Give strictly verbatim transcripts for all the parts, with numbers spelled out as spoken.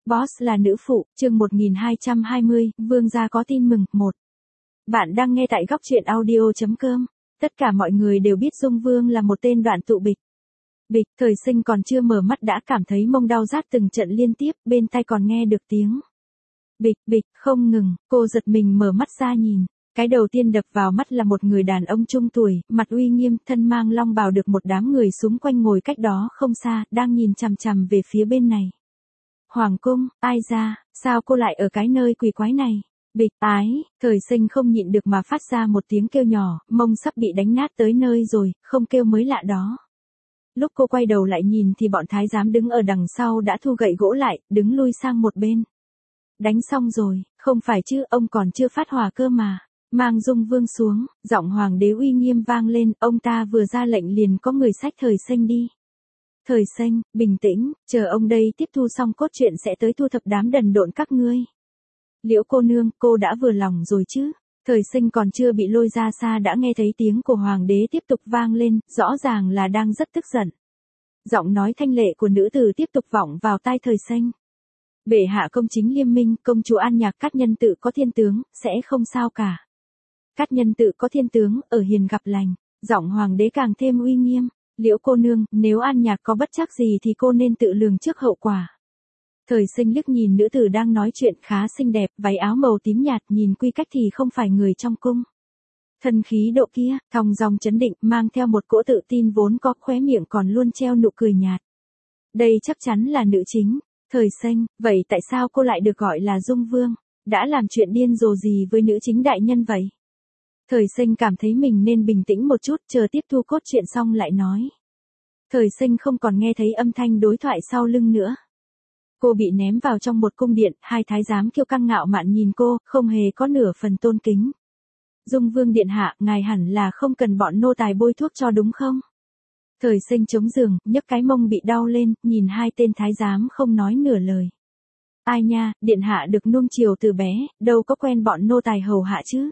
Boss là nữ phụ, chương một nghìn hai trăm hai mươi, vương gia có tin mừng, một. Bạn đang nghe tại góc truyện audio chấm com. Tất cả mọi người đều biết Dung Vương là một tên đoạn tụ bịch. Bịch, thời sinh còn chưa mở mắt đã cảm thấy mông đau rát từng trận liên tiếp, bên tai còn nghe được tiếng. Bịch, bịch, không ngừng, cô giật mình mở mắt ra nhìn. Cái đầu tiên đập vào mắt là một người đàn ông trung tuổi, mặt uy nghiêm, thân mang long bào được một đám người xung quanh ngồi cách đó không xa, đang nhìn chằm chằm về phía bên này. Hoàng cung, ai ra, sao cô lại ở cái nơi quỷ quái này? Bịch, ái, thời sinh không nhịn được mà phát ra một tiếng kêu nhỏ, mông sắp bị đánh nát tới nơi rồi, không kêu mới lạ đó. Lúc cô quay đầu lại nhìn thì bọn thái giám đứng ở đằng sau đã thu gậy gỗ lại, đứng lui sang một bên. Đánh xong rồi, không phải chứ, ông còn chưa phát hỏa cơ mà. Mang Dung Vương xuống, giọng hoàng đế uy nghiêm vang lên, ông ta vừa ra lệnh liền có người xách thời sinh đi. Thời sinh, bình tĩnh, chờ ông đây tiếp thu xong cốt truyện sẽ tới thu thập đám đần độn các ngươi. Liễu cô nương, cô đã vừa lòng rồi chứ? Thời sinh còn chưa bị lôi ra xa đã nghe thấy tiếng của hoàng đế tiếp tục vang lên, rõ ràng là đang rất tức giận. Giọng nói thanh lệ của nữ tử tiếp tục vọng vào tai thời sinh. Bệ hạ công chính liêm minh, công chúa An Nhạc Cát Nhân Tự có thiên tướng, sẽ không sao cả. Cát Nhân Tự có thiên tướng, ở hiền gặp lành. Giọng hoàng đế càng thêm uy nghiêm. Liễu cô nương, nếu An Nhạc có bất trắc gì thì cô nên tự lường trước hậu quả. Thời sinh liếc nhìn nữ tử đang nói chuyện khá xinh đẹp, váy áo màu tím nhạt, nhìn quy cách thì không phải người trong cung. Thân khí độ kia, thong dong chấn định, mang theo một cỗ tự tin vốn có, khóe miệng còn luôn treo nụ cười nhạt. Đây chắc chắn là nữ chính. Thời sinh, vậy tại sao cô lại được gọi là Dung Vương? Đã làm chuyện điên rồ gì với nữ chính đại nhân vậy? Thời sinh cảm thấy mình nên bình tĩnh một chút, chờ tiếp thu cốt truyện xong lại nói. Thời sinh không còn nghe thấy âm thanh đối thoại sau lưng nữa. Cô bị ném vào trong một cung điện, hai thái giám kiêu căng ngạo mạn nhìn cô, không hề có nửa phần tôn kính. Dung Vương điện hạ, ngài hẳn là không cần bọn nô tài bôi thuốc cho đúng không? Thời sinh chống giường, nhấc cái mông bị đau lên, nhìn hai tên thái giám không nói nửa lời. Ai nha, điện hạ được nuông chiều từ bé, đâu có quen bọn nô tài hầu hạ chứ?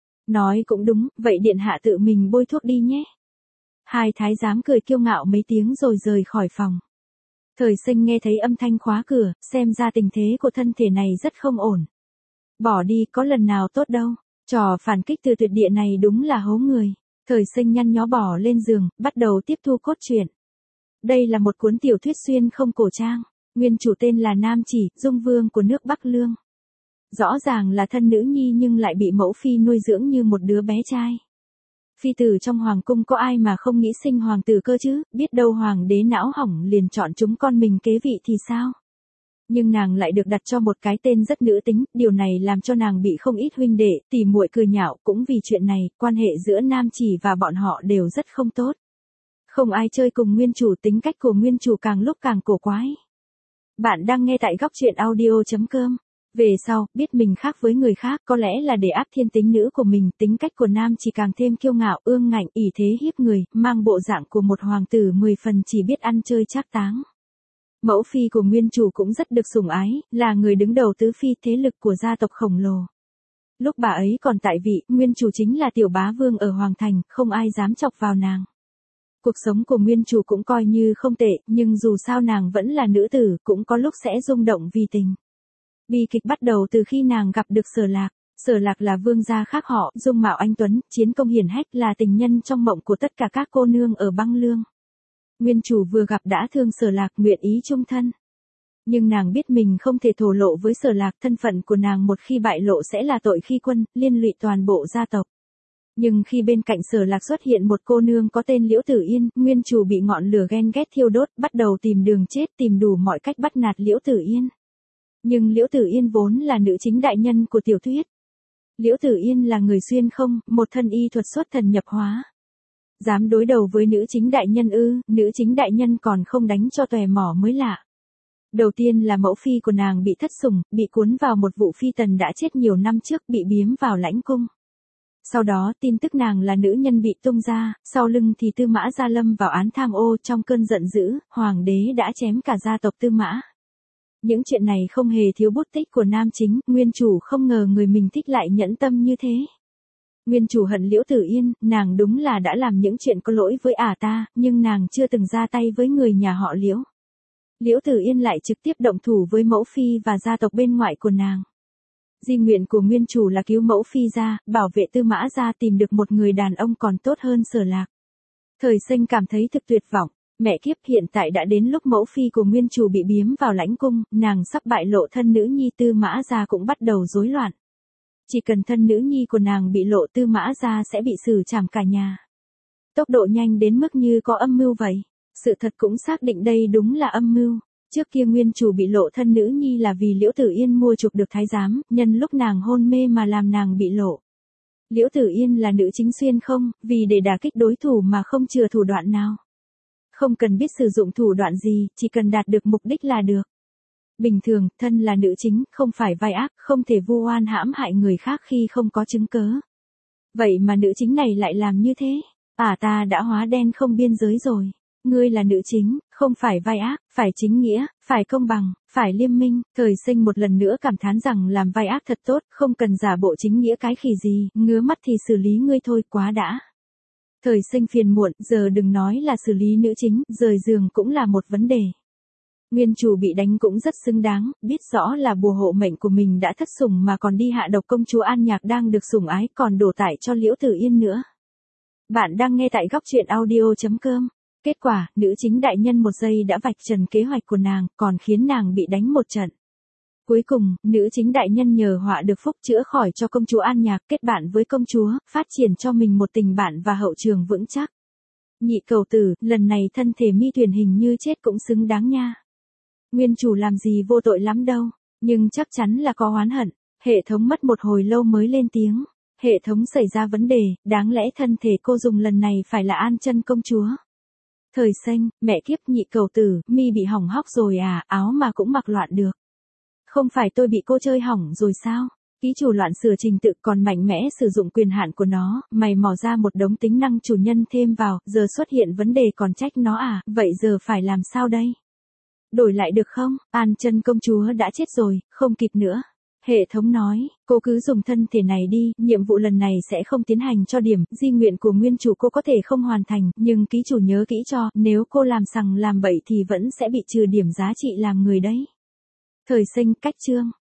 Nói cũng đúng, vậy điện hạ tự mình bôi thuốc đi nhé. Hai thái giám cười kiêu ngạo mấy tiếng rồi rời khỏi phòng. Thời sinh nghe thấy âm thanh khóa cửa, xem ra tình thế của thân thể này rất không ổn. Bỏ đi có lần nào tốt đâu, trò phản kích từ tuyệt địa này đúng là hố người. Thời sinh nhăn nhó bỏ lên giường, bắt đầu tiếp thu cốt truyện. Đây là một cuốn tiểu thuyết xuyên không cổ trang, nguyên chủ tên là Nam Chỉ, Dung Vương của nước Bắc Lương. Rõ ràng là thân nữ nhi nhưng lại bị mẫu phi nuôi dưỡng như một đứa bé trai. Phi tử trong hoàng cung có ai mà không nghĩ sinh hoàng tử cơ chứ, biết đâu hoàng đế não hỏng liền chọn chúng con mình kế vị thì sao? Nhưng nàng lại được đặt cho một cái tên rất nữ tính, điều này làm cho nàng bị không ít huynh đệ, tỉ muội cười nhạo, cũng vì chuyện này, quan hệ giữa Nam Chỉ và bọn họ đều rất không tốt. Không ai chơi cùng nguyên chủ, tính cách của nguyên chủ càng lúc càng cổ quái. Bạn đang nghe tại góc truyện audio chấm com. Về sau, biết mình khác với người khác, có lẽ là để áp thiên tính nữ của mình, tính cách của Nam Chỉ càng thêm kiêu ngạo, ương ngạnh, ỷ thế hiếp người, mang bộ dạng của một hoàng tử mười phần chỉ biết ăn chơi trác táng. Mẫu phi của nguyên chủ cũng rất được sủng ái, là người đứng đầu tứ phi, thế lực của gia tộc khổng lồ. Lúc bà ấy còn tại vị, nguyên chủ chính là tiểu bá vương ở Hoàng Thành, không ai dám chọc vào nàng. Cuộc sống của nguyên chủ cũng coi như không tệ, nhưng dù sao nàng vẫn là nữ tử, cũng có lúc sẽ rung động vì tình. Bi kịch bắt đầu từ khi nàng gặp được Sở Lạc. Sở Lạc là vương gia khác họ, dung mạo anh tuấn, chiến công hiển hách, là tình nhân trong mộng của tất cả các cô nương ở băng lương. Nguyên chủ vừa gặp đã thương Sở Lạc, nguyện ý chung thân. Nhưng nàng biết mình không thể thổ lộ với Sở Lạc, thân phận của nàng một khi bại lộ sẽ là tội khi quân, liên lụy toàn bộ gia tộc. Nhưng khi bên cạnh Sở Lạc xuất hiện một cô nương có tên Liễu Tử Yên, nguyên chủ bị ngọn lửa ghen ghét thiêu đốt, bắt đầu tìm đường chết, tìm đủ mọi cách bắt nạt Liễu Tử Yên. Nhưng Liễu Tử Yên vốn là nữ chính đại nhân của tiểu thuyết. Liễu Tử Yên là người xuyên không, một thân y thuật xuất thần nhập hóa. Dám đối đầu với nữ chính đại nhân ư, nữ chính đại nhân còn không đánh cho tòe mỏ mới lạ. Đầu tiên là mẫu phi của nàng bị thất sủng, bị cuốn vào một vụ phi tần đã chết nhiều năm trước, bị biếm vào lãnh cung. Sau đó tin tức nàng là nữ nhân bị tung ra, sau lưng thì Tư Mã Gia Lâm vào án tham ô, trong cơn giận dữ, hoàng đế đã chém cả gia tộc Tư Mã. Những chuyện này không hề thiếu bút tích của nam chính, nguyên chủ không ngờ người mình thích lại nhẫn tâm như thế. Nguyên chủ hận Liễu Tử Yên, nàng đúng là đã làm những chuyện có lỗi với ả ta, nhưng nàng chưa từng ra tay với người nhà họ Liễu. Liễu Tử Yên lại trực tiếp động thủ với mẫu phi và gia tộc bên ngoại của nàng. Di nguyện của nguyên chủ là cứu mẫu phi gia, bảo vệ Tư Mã gia tìm được một người đàn ông còn tốt hơn Sở Lạc. Thời Sinh cảm thấy thực tuyệt vọng, mẹ kiếp, hiện tại đã đến lúc mẫu phi của nguyên chủ bị biếm vào lãnh cung, nàng sắp bại lộ thân nữ nhi, Tư Mã gia cũng bắt đầu rối loạn. Chỉ cần thân nữ nhi của nàng bị lộ, Tư Mã gia sẽ bị xử trảm cả nhà. Tốc độ nhanh đến mức như có âm mưu vậy. Sự thật cũng xác định đây đúng là âm mưu. Trước kia nguyên chủ bị lộ thân nữ nhi là vì Liễu Tử Yên mua chuộc được thái giám, nhân lúc nàng hôn mê mà làm nàng bị lộ. Liễu Tử Yên là nữ chính xuyên không, vì để đả kích đối thủ mà không chừa thủ đoạn nào. Không cần biết sử dụng thủ đoạn gì, chỉ cần đạt được mục đích là được. Bình thường, thân là nữ chính, không phải vai ác, không thể vu oan hãm hại người khác khi không có chứng cớ. Vậy mà nữ chính này lại làm như thế. À, ta đã hóa đen không biên giới rồi. Ngươi là nữ chính, không phải vai ác, phải chính nghĩa, phải công bằng, phải liêm minh. Thời Sinh một lần nữa cảm thán rằng làm vai ác thật tốt, không cần giả bộ chính nghĩa cái khỉ gì, ngứa mắt thì xử lý ngươi thôi, quá đã. Thời Sinh phiền muộn, giờ đừng nói là xử lý nữ chính, rời giường cũng là một vấn đề. Nguyên chủ bị đánh cũng rất xứng đáng, biết rõ là bùa hộ mệnh của mình đã thất sủng mà còn đi hạ độc công chúa An Nhạc đang được sủng ái, còn đổ tải cho Liễu Tử Yên nữa. Bạn đang nghe tại góc truyện audio chấm com. Kết quả, nữ chính đại nhân một giây đã vạch trần kế hoạch của nàng, còn khiến nàng bị đánh một trận. Cuối cùng, nữ chính đại nhân nhờ họa được phúc chữa khỏi cho công chúa An Nhạc, kết bạn với công chúa, phát triển cho mình một tình bạn và hậu trường vững chắc. Nhị cầu tử, lần này thân thể Mi Tuyền hình như chết cũng xứng đáng nha. Nguyên chủ làm gì vô tội lắm đâu, nhưng chắc chắn là có oán hận. Hệ thống mất một hồi lâu mới lên tiếng. Hệ thống xảy ra vấn đề, đáng lẽ thân thể cô dùng lần này phải là An Chân công chúa. Thời Sinh, mẹ kiếp, nhị cầu tử, Mi bị hỏng hóc rồi à, áo mà cũng mặc loạn được. Không phải tôi bị cô chơi hỏng rồi sao? Ký chủ loạn sửa trình tự còn mạnh mẽ sử dụng quyền hạn của nó, mày mò ra một đống tính năng chủ nhân thêm vào, giờ xuất hiện vấn đề còn trách nó à, vậy giờ phải làm sao đây? Đổi lại được không? An Chân công chúa đã chết rồi, không kịp nữa. Hệ thống nói, cô cứ dùng thân thể này đi, nhiệm vụ lần này sẽ không tiến hành cho điểm, di nguyện của nguyên chủ cô có thể không hoàn thành, nhưng ký chủ nhớ kỹ cho, nếu cô làm sằng làm bậy thì vẫn sẽ bị trừ điểm giá trị làm người đấy. Thời Sinh, cách chương.